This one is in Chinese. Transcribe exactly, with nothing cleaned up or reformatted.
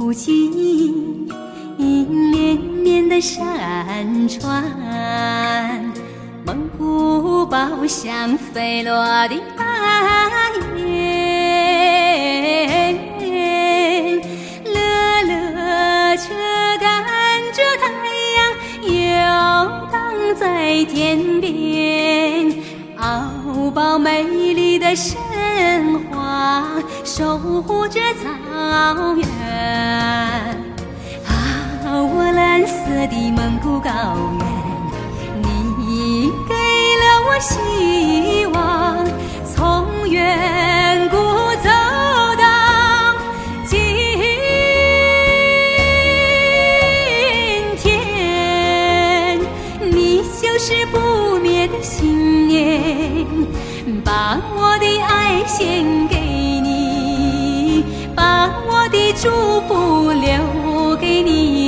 不尽绵绵的山川，蒙古包厢飞落的白烟，乐乐车赶着太阳游荡在天边，敖包美丽的神话守护着草原。啊，我蓝色的蒙古高原，你给了我希望，从远古走到今天，你就是不灭的信念，把我的爱献给你，把我的祝福留给你。